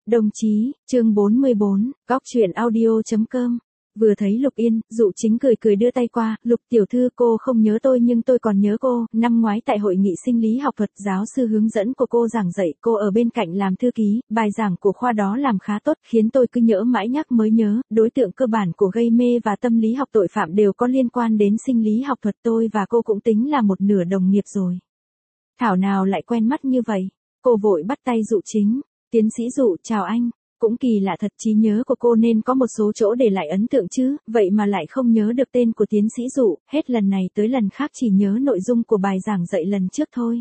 Đồng chí, chương 44, góc truyện audio.com. Vừa thấy Lục Yên, Dụ Chính cười cười đưa tay qua, Lục tiểu thư cô không nhớ tôi nhưng tôi còn nhớ cô, năm ngoái tại hội nghị sinh lý học thuật giáo sư hướng dẫn của cô giảng dạy, cô ở bên cạnh làm thư ký, bài giảng của khoa đó làm khá tốt, khiến tôi cứ nhớ mãi nhắc mới nhớ, đối tượng cơ bản của gây mê và tâm lý học tội phạm đều có liên quan đến sinh lý học thuật, tôi và cô cũng tính là một nửa đồng nghiệp rồi. Thảo nào lại quen mắt như vậy, cô vội bắt tay Dụ Chính. Tiến sĩ Dụ, chào anh. Cũng kỳ lạ thật, trí nhớ của cô nên có một số chỗ để lại ấn tượng chứ, vậy mà lại không nhớ được tên của tiến sĩ Dụ, hết lần này tới lần khác chỉ nhớ nội dung của bài giảng dạy lần trước thôi.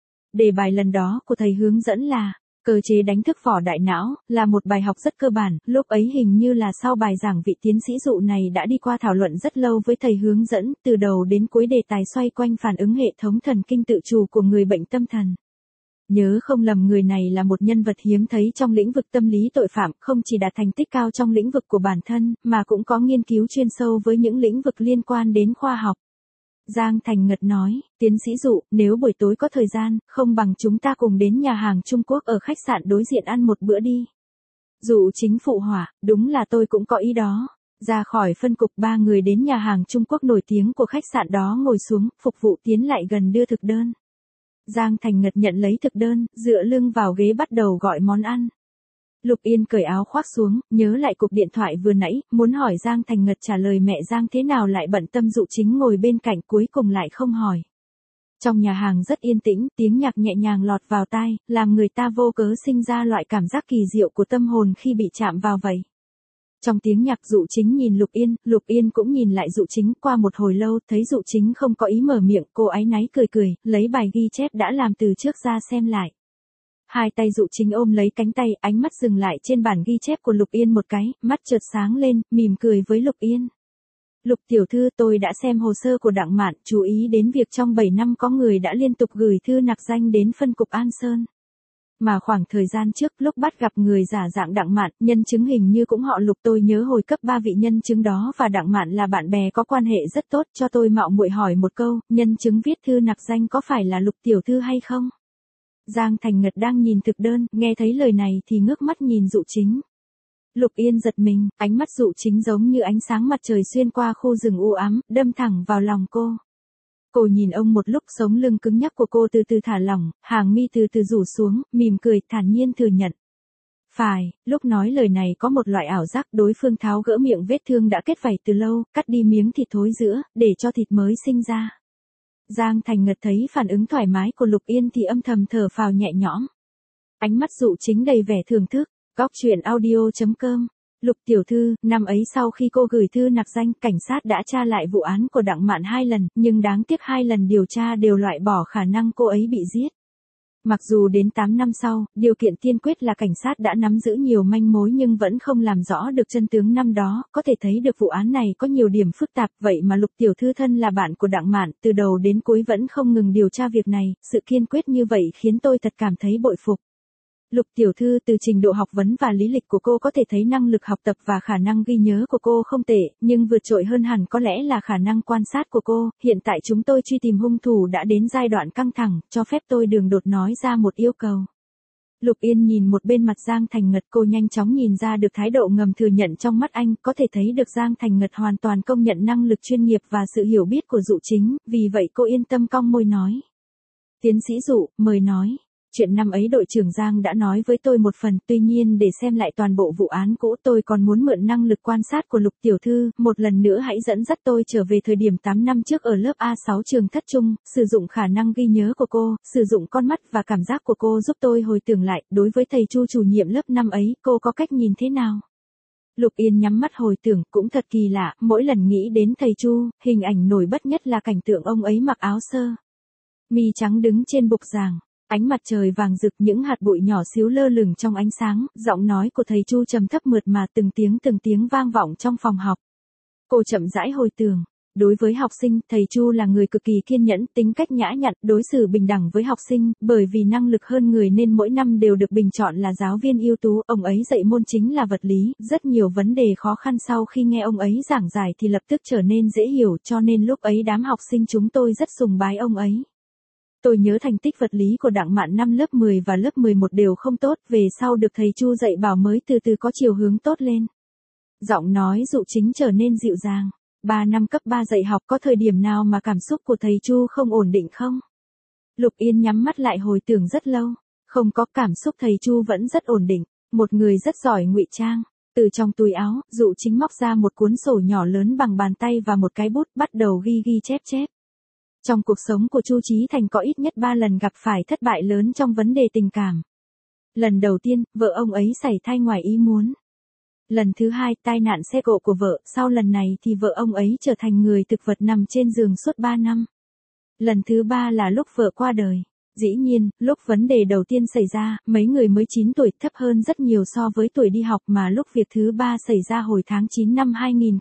Đề bài lần đó của thầy hướng dẫn là cơ chế đánh thức vỏ đại não, là một bài học rất cơ bản, lúc ấy hình như là sau bài giảng vị tiến sĩ Dụ này đã đi qua thảo luận rất lâu với thầy hướng dẫn, từ đầu đến cuối đề tài xoay quanh phản ứng hệ thống thần kinh tự chủ của người bệnh tâm thần. Nhớ không lầm người này là một nhân vật hiếm thấy trong lĩnh vực tâm lý tội phạm, không chỉ đạt thành tích cao trong lĩnh vực của bản thân, mà cũng có nghiên cứu chuyên sâu với những lĩnh vực liên quan đến khoa học. Giang Thành Ngật nói, tiến sĩ Dụ, nếu buổi tối có thời gian, không bằng chúng ta cùng đến nhà hàng Trung Quốc ở khách sạn đối diện ăn một bữa đi. Dụ Chính phụ họa, đúng là tôi cũng có ý đó. Ra khỏi phân cục, ba người đến nhà hàng Trung Quốc nổi tiếng của khách sạn đó ngồi xuống, phục vụ tiến lại gần đưa thực đơn. Giang Thành Ngật nhận lấy thực đơn, dựa lưng vào ghế bắt đầu gọi món ăn. Lục Yên cởi áo khoác xuống, nhớ lại cuộc điện thoại vừa nãy, muốn hỏi Giang Thành Ngật trả lời mẹ Giang thế nào lại bận tâm, Dụ Chính ngồi bên cạnh cuối cùng lại không hỏi. Trong nhà hàng rất yên tĩnh, tiếng nhạc nhẹ nhàng lọt vào tai, làm người ta vô cớ sinh ra loại cảm giác kỳ diệu của tâm hồn khi bị chạm vào vậy. Trong tiếng nhạc Dụ Chính nhìn Lục Yên cũng nhìn lại Dụ Chính, qua một hồi lâu, thấy Dụ Chính không có ý mở miệng, cô áy náy cười, lấy bài ghi chép đã làm từ trước ra xem lại. Hai tay Dụ Chính ôm lấy cánh tay, ánh mắt dừng lại trên bản ghi chép của Lục Yên một cái, mắt chợt sáng lên, mỉm cười với Lục Yên. Lục tiểu thư, tôi đã xem hồ sơ của Đặng Mạn, chú ý đến việc trong 7 năm có người đã liên tục gửi thư nặc danh đến phân cục An Sơn. Mà khoảng thời gian trước, lúc bắt gặp người giả dạng Đặng Mạn, nhân chứng hình như cũng họ Lục, tôi nhớ hồi cấp 3 vị nhân chứng đó và Đặng Mạn là bạn bè có quan hệ rất tốt, cho tôi mạo muội hỏi một câu, nhân chứng viết thư nặc danh có phải là Lục tiểu thư hay không? Giang Thành Ngật đang nhìn thực đơn, nghe thấy lời này thì ngước mắt nhìn Dụ Chính. Lục Yên giật mình, ánh mắt Dụ Chính giống như ánh sáng mặt trời xuyên qua khu rừng u ám, đâm thẳng vào lòng cô. Cô nhìn ông một lúc, sống lưng cứng nhắc của cô từ từ thả lỏng, hàng mi từ từ rủ xuống, mỉm cười, thản nhiên thừa nhận. Phải, lúc nói lời này có một loại ảo giác, đối phương tháo gỡ miệng vết thương đã kết vảy từ lâu, cắt đi miếng thịt thối giữa, để cho thịt mới sinh ra. Giang Thành Ngật thấy phản ứng thoải mái của Lục Yên thì âm thầm thở phào nhẹ nhõm. Ánh mắt Dụ Chính đầy vẻ thưởng thức, góc truyện audio.com. Lục tiểu thư, năm ấy sau khi cô gửi thư nặc danh, cảnh sát đã tra lại vụ án của Đặng Mạn 2 lần, nhưng đáng tiếc 2 lần điều tra đều loại bỏ khả năng cô ấy bị giết. Mặc dù đến 8 năm sau, điều kiện tiên quyết là cảnh sát đã nắm giữ nhiều manh mối nhưng vẫn không làm rõ được chân tướng năm đó, có thể thấy được vụ án này có nhiều điểm phức tạp, vậy mà Lục tiểu thư thân là bạn của Đặng Mạn, từ đầu đến cuối vẫn không ngừng điều tra việc này, sự kiên quyết như vậy khiến tôi thật cảm thấy bội phục. Lục tiểu thư, từ trình độ học vấn và lý lịch của cô có thể thấy năng lực học tập và khả năng ghi nhớ của cô không tệ, nhưng vượt trội hơn hẳn có lẽ là khả năng quan sát của cô. Hiện tại chúng tôi truy tìm hung thủ đã đến giai đoạn căng thẳng, cho phép tôi đường đột nói ra một yêu cầu. Lục Yên nhìn một bên mặt Giang Thành Ngật, cô nhanh chóng nhìn ra được thái độ ngầm thừa nhận trong mắt anh, có thể thấy được Giang Thành Ngật hoàn toàn công nhận năng lực chuyên nghiệp và sự hiểu biết của Dụ Chính, vì vậy cô yên tâm cong môi nói. Tiến sĩ Dụ, mời nói. Chuyện năm ấy đội trưởng Giang đã nói với tôi một phần, tuy nhiên để xem lại toàn bộ vụ án cũ tôi còn muốn mượn năng lực quan sát của Lục tiểu thư, một lần nữa hãy dẫn dắt tôi trở về thời điểm 8 năm trước ở lớp A6 trường Thất Trung, sử dụng khả năng ghi nhớ của cô, sử dụng con mắt và cảm giác của cô giúp tôi hồi tưởng lại, đối với thầy Chu chủ nhiệm lớp năm ấy, cô có cách nhìn thế nào? Lục Yên nhắm mắt hồi tưởng, cũng thật kỳ lạ, mỗi lần nghĩ đến thầy Chu, hình ảnh nổi bật nhất là cảnh tượng ông ấy mặc áo sơ mi trắng đứng trên bục giảng. Ánh mặt trời vàng rực, những hạt bụi nhỏ xíu lơ lửng trong ánh sáng, giọng nói của thầy Chu trầm thấp mượt mà từng tiếng vang vọng trong phòng học. Cô chậm rãi hồi tưởng, đối với học sinh, thầy Chu là người cực kỳ kiên nhẫn, tính cách nhã nhặn, đối xử bình đẳng với học sinh, bởi vì năng lực hơn người nên mỗi năm đều được bình chọn là giáo viên ưu tú, ông ấy dạy môn chính là vật lý, rất nhiều vấn đề khó khăn sau khi nghe ông ấy giảng giải thì lập tức trở nên dễ hiểu, cho nên lúc ấy đám học sinh chúng tôi rất sùng bái ông ấy. Tôi nhớ thành tích vật lý của Đặng Mạn năm lớp 10 và lớp 11 đều không tốt, về sau được thầy Chu dạy bảo mới từ từ có chiều hướng tốt lên. Giọng nói Dụ Chính trở nên dịu dàng. 3 năm cấp 3 dạy học có thời điểm nào mà cảm xúc của thầy Chu không ổn định không? Lục Yên nhắm mắt lại hồi tưởng rất lâu. Không có, cảm xúc thầy Chu vẫn rất ổn định. Một người rất giỏi ngụy trang. Từ trong túi áo, Dụ Chính móc ra một cuốn sổ nhỏ lớn bằng bàn tay và một cái bút, bắt đầu ghi ghi chép chép. Trong cuộc sống của Chu Chí Thành có ít nhất 3 lần gặp phải thất bại lớn trong vấn đề tình cảm. Lần đầu tiên, vợ ông ấy sảy thai ngoài ý muốn. Lần thứ hai, tai nạn xe cộ của vợ, sau lần này thì vợ ông ấy trở thành người thực vật nằm trên giường suốt 3 năm. Lần thứ ba là lúc vợ qua đời. Dĩ nhiên, lúc vấn đề đầu tiên xảy ra, mấy người mới 9 tuổi, thấp hơn rất nhiều so với tuổi đi học, mà lúc việc thứ ba xảy ra hồi tháng 9 năm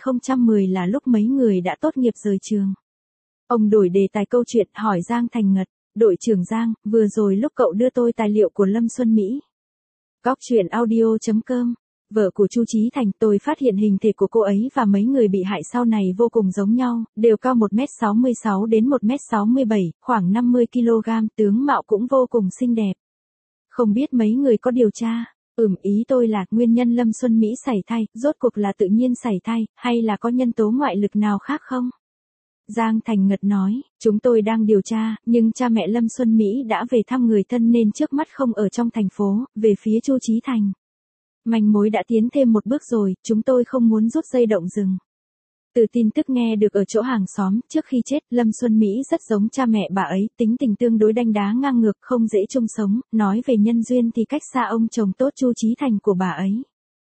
2010 là lúc mấy người đã tốt nghiệp rời trường. Ông đổi đề tài câu chuyện, hỏi Giang Thành Ngật, đội trưởng Giang, vừa rồi lúc cậu đưa tôi tài liệu của Lâm Xuân Mỹ. Góc truyện audio.com. Vợ của Chu Chí Thành, tôi phát hiện hình thể của cô ấy và mấy người bị hại sau này vô cùng giống nhau, đều cao 1m66 đến 1m67, khoảng 50kg, tướng mạo cũng vô cùng xinh đẹp. Không biết mấy người có điều tra? Ý tôi là nguyên nhân Lâm Xuân Mỹ sảy thai, rốt cuộc là tự nhiên sảy thai, hay là có nhân tố ngoại lực nào khác không? Giang Thành Ngật nói, chúng tôi đang điều tra, nhưng cha mẹ Lâm Xuân Mỹ đã về thăm người thân nên trước mắt không ở trong thành phố, về phía Chu Chí Thành. Manh mối đã tiến thêm một bước rồi, chúng tôi không muốn rút dây động rừng. Từ tin tức nghe được ở chỗ hàng xóm, trước khi chết, Lâm Xuân Mỹ rất giống cha mẹ bà ấy, tính tình tương đối đanh đá ngang ngược, không dễ chung sống, nói về nhân duyên thì cách xa ông chồng tốt Chu Chí Thành của bà ấy.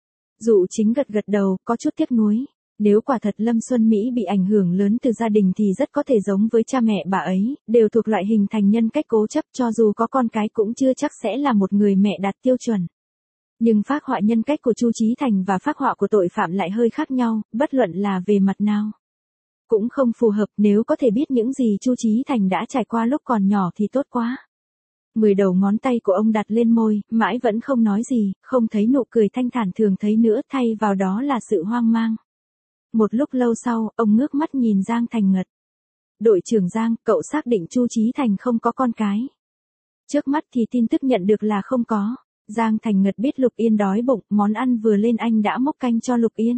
Dụ Chính gật gật đầu, có chút tiếc nuối. Nếu quả thật Lâm Xuân Mỹ bị ảnh hưởng lớn từ gia đình thì rất có thể giống với cha mẹ bà ấy, đều thuộc loại hình thành nhân cách cố chấp, cho dù có con cái cũng chưa chắc sẽ là một người mẹ đạt tiêu chuẩn. Nhưng phác họa nhân cách của Chu Chí Thành và phác họa của tội phạm lại hơi khác nhau, bất luận là về mặt nào. Cũng không phù hợp, nếu có thể biết những gì Chu Chí Thành đã trải qua lúc còn nhỏ thì tốt quá. 10 đầu ngón tay của ông đặt lên môi, mãi vẫn không nói gì, không thấy nụ cười thanh thản thường thấy nữa, thay vào đó là sự hoang mang. Một lúc lâu sau, ông ngước mắt nhìn Giang Thành Ngật. Đội trưởng Giang, cậu xác định Chu Chí Thành không có con cái. Trước mắt thì tin tức nhận được là không có. Giang Thành Ngật biết Lục Yên đói bụng, món ăn vừa lên anh đã múc canh cho Lục Yên.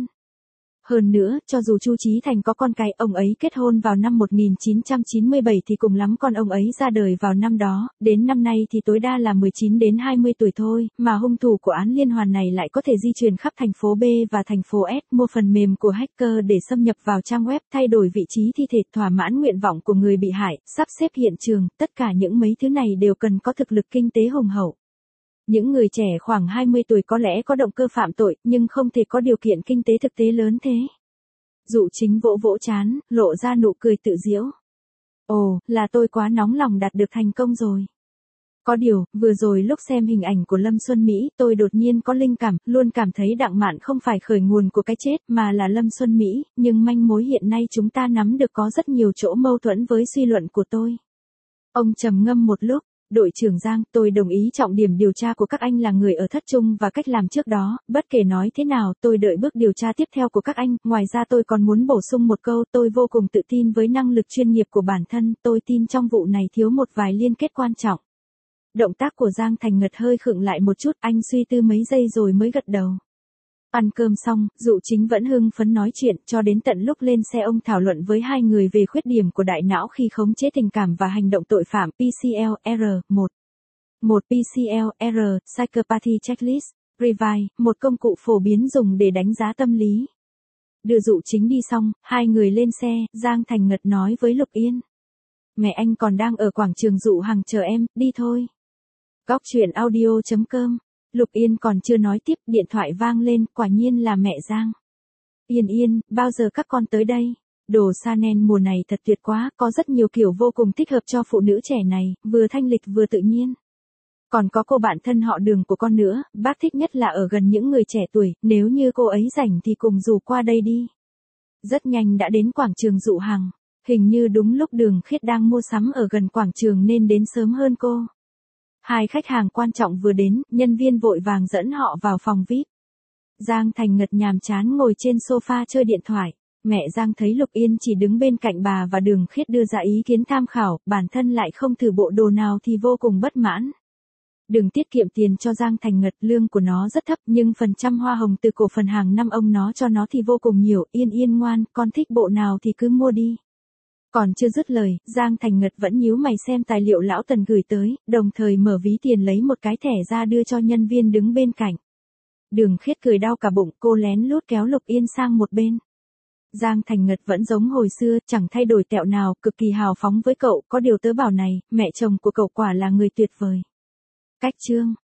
Hơn nữa, cho dù Chu Chí Thành có con cái, ông ấy kết hôn vào năm 1997 thì cùng lắm con ông ấy ra đời vào năm đó, đến năm nay thì tối đa là 19 đến 20 tuổi thôi, mà hung thủ của án liên hoàn này lại có thể di chuyển khắp thành phố B và thành phố S, mua phần mềm của hacker để xâm nhập vào trang web, thay đổi vị trí thi thể, thỏa mãn nguyện vọng của người bị hại, sắp xếp hiện trường, tất cả những mấy thứ này đều cần có thực lực kinh tế hùng hậu. Những người trẻ khoảng 20 tuổi có lẽ có động cơ phạm tội, nhưng không thể có điều kiện kinh tế thực tế lớn thế. Dụ Chính vỗ vỗ trán, lộ ra nụ cười tự giễu. Ồ, là tôi quá nóng lòng đạt được thành công rồi. Có điều, vừa rồi lúc xem hình ảnh của Lâm Xuân Mỹ, tôi đột nhiên có linh cảm, luôn cảm thấy Đặng Mạn không phải khởi nguồn của cái chết, mà là Lâm Xuân Mỹ, nhưng manh mối hiện nay chúng ta nắm được có rất nhiều chỗ mâu thuẫn với suy luận của tôi. Ông trầm ngâm một lúc. Đội trưởng Giang, tôi đồng ý trọng điểm điều tra của các anh là người ở Thất Trung và cách làm trước đó, bất kể nói thế nào, tôi đợi bước điều tra tiếp theo của các anh, ngoài ra tôi còn muốn bổ sung một câu, tôi vô cùng tự tin với năng lực chuyên nghiệp của bản thân, tôi tin trong vụ này thiếu một vài liên kết quan trọng. Động tác của Giang Thành Ngật hơi khựng lại một chút, anh suy tư mấy giây rồi mới gật đầu. Ăn cơm xong, Dụ Chính vẫn hưng phấn nói chuyện, cho đến tận lúc lên xe ông thảo luận với hai người về khuyết điểm của đại não khi khống chế tình cảm và hành động tội phạm, PCL-R1. Một PCL-R, Psychopathy Checklist, Revise, một công cụ phổ biến dùng để đánh giá tâm lý. Đưa Dụ Chính đi xong, hai người lên xe, Giang Thành Ngật nói với Lục Yên. Mẹ anh còn đang ở quảng trường Dụ Hằng chờ em, đi thôi. Góc truyện audio.com. Lục Yên còn chưa nói tiếp, điện thoại vang lên, quả nhiên là mẹ Giang. Yên Yên, bao giờ các con tới đây? Đồ Chanel mùa này thật tuyệt quá, có rất nhiều kiểu vô cùng thích hợp cho phụ nữ trẻ này, vừa thanh lịch vừa tự nhiên. Còn có cô bạn thân họ Đường của con nữa, bác thích nhất là ở gần những người trẻ tuổi, nếu như cô ấy rảnh thì cùng rủ qua đây đi. Rất nhanh đã đến quảng trường Dụ Hằng, hình như đúng lúc Đường Khiết đang mua sắm ở gần quảng trường nên đến sớm hơn cô. Hai khách hàng quan trọng vừa đến, nhân viên vội vàng dẫn họ vào phòng VIP. Giang Thành Ngật nhàm chán ngồi trên sofa chơi điện thoại. mẹ Giang thấy Lục Yên chỉ đứng bên cạnh bà và Đường Khiết đưa ra ý kiến tham khảo, bản thân lại không thử bộ đồ nào thì vô cùng bất mãn. Đừng tiết kiệm tiền cho Giang Thành Ngật, lương của nó rất thấp nhưng phần trăm hoa hồng từ cổ phần hàng năm ông nó cho nó thì vô cùng nhiều. Yên Yên ngoan, con thích bộ nào thì cứ mua đi. Còn chưa dứt lời, Giang Thành Ngật vẫn nhíu mày xem tài liệu lão Tần gửi tới, đồng thời mở ví tiền lấy một cái thẻ ra đưa cho nhân viên đứng bên cạnh. Đường Khiết cười đau cả bụng, cô lén lút kéo Lục Yên sang một bên. Giang Thành Ngật vẫn giống hồi xưa, chẳng thay đổi tẹo nào, cực kỳ hào phóng với cậu, có điều tớ bảo này, mẹ chồng của cậu quả là người tuyệt vời. Cách chương